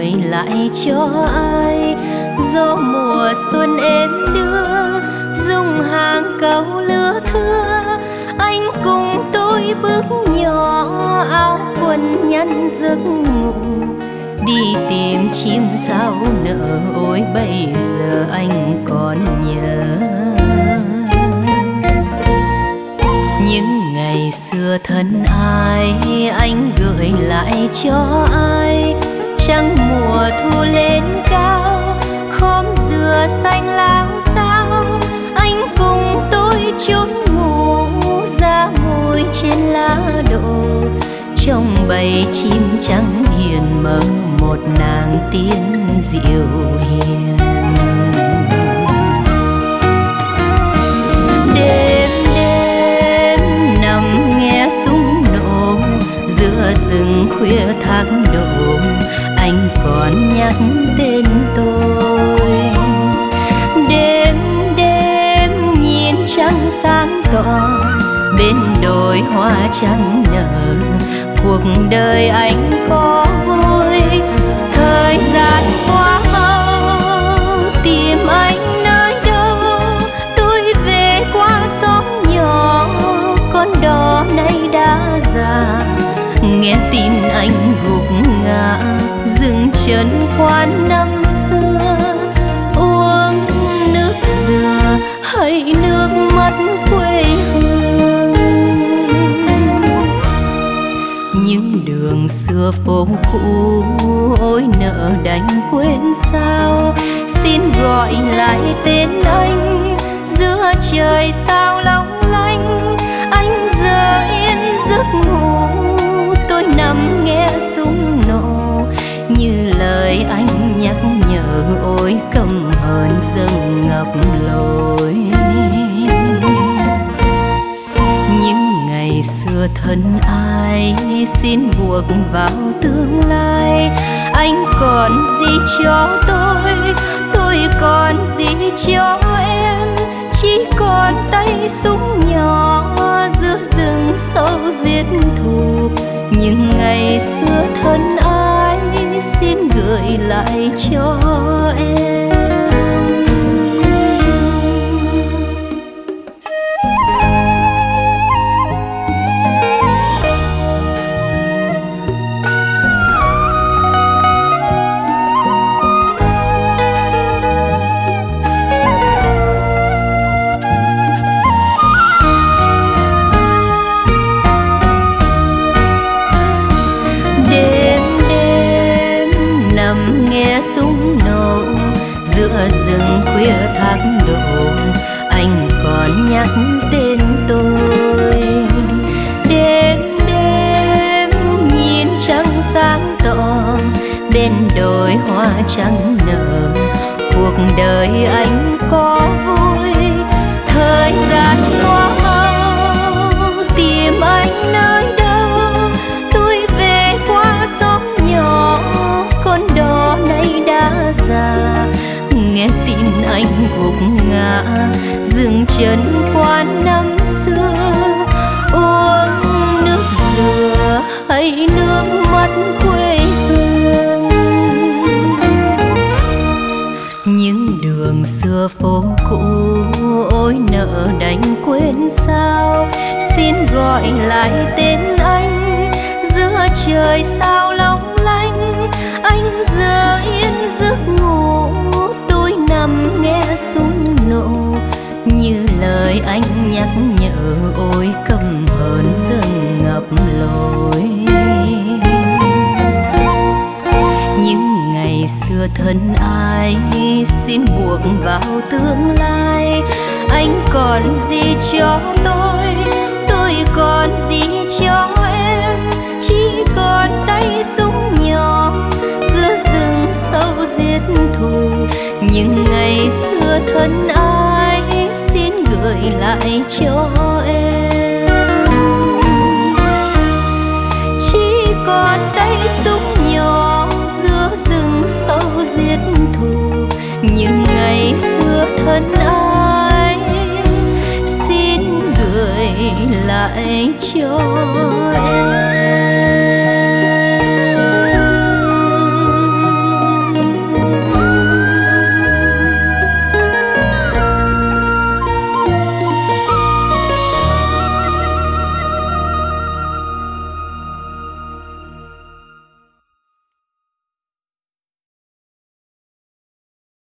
gửi lại cho ai. Gió mùa xuân êm đưa dung hàng câu lứa thưa. Anh cùng tôi bước nhỏ áo quần nhăn giấc ngủ, đi tìm chim sao nở. Ôi bây giờ anh còn nhớ những ngày xưa thân ai, anh gửi lại cho ai. Trăng mùa thu lên cao, khóm dừa xanh lao sao. Anh cùng tôi chốn ngủ ra ngồi trên lá đổ, trong bầy chim trắng hiền mơ một nàng tiên diệu hiền. Đêm đêm nằm nghe súng nổ giữa rừng khuya thác đổ, anh còn nhắc tên tôi. Đêm đêm nhìn trăng sáng tỏ bên đồi hoa trắng nở, cuộc đời anh có vui. Thời gian qua mau tìm anh nơi đâu, tôi về qua xóm nhỏ con đò nay đã già. Nghe tin anh gục ngã dừng chân quán năm xưa, uống nước dừa hay nước mắt quê hương. Những đường xưa phố cũ ôi nỡ đành quên sao. Xin gọi lại tên anh giữa trời sao long lanh. Anh giờ yên giấc ngủ, tôi nằm nghe súng nổ như lời anh nhắc nhở. Ôi căm hờn dâng ngập lối. Những ngày xưa thân ai xin buộc vào tương lai. Anh còn gì cho tôi còn gì cho em. Chỉ còn tay súng nhỏ giữa rừng sâu giết thù. Những ngày xưa thân ai xin gửi lại cho em. Giữa rừng khuya thác đổ, anh còn nhắc tên tôi. Đêm đêm nhìn trăng sáng tỏ bên đồi hoa trắng nở, cuộc đời anh có vui. Thời gian qua mau tìm anh nơi đâu, tôi về qua xóm nhỏ con đò nay đã già. Nghe tin anh gục ngã dừng chân quán năm xưa, uống nước dừa hay nước mắt quê hương. Những đường xưa phố cũ ôi nỡ đành quên sao. Xin gọi lại tên anh giữa trời sao long lanh. Anh giờ yên giấc ngủ, nằm nghe súng nổ như lời anh nhắc nhở. Ôi căm hờn dâng ngập lối. Những ngày xưa thân ai xin buộc vào tương lai. Anh còn gì cho tôi còn gì cho em. Chỉ còn tay súng nhỏ giữa rừng sâu giết thù. Những ngày xưa thân ai xin gửi lại cho em. Chỉ còn tay súng nhỏ giữa rừng sâu giết thù. Những ngày xưa thân ai xin gửi lại cho em.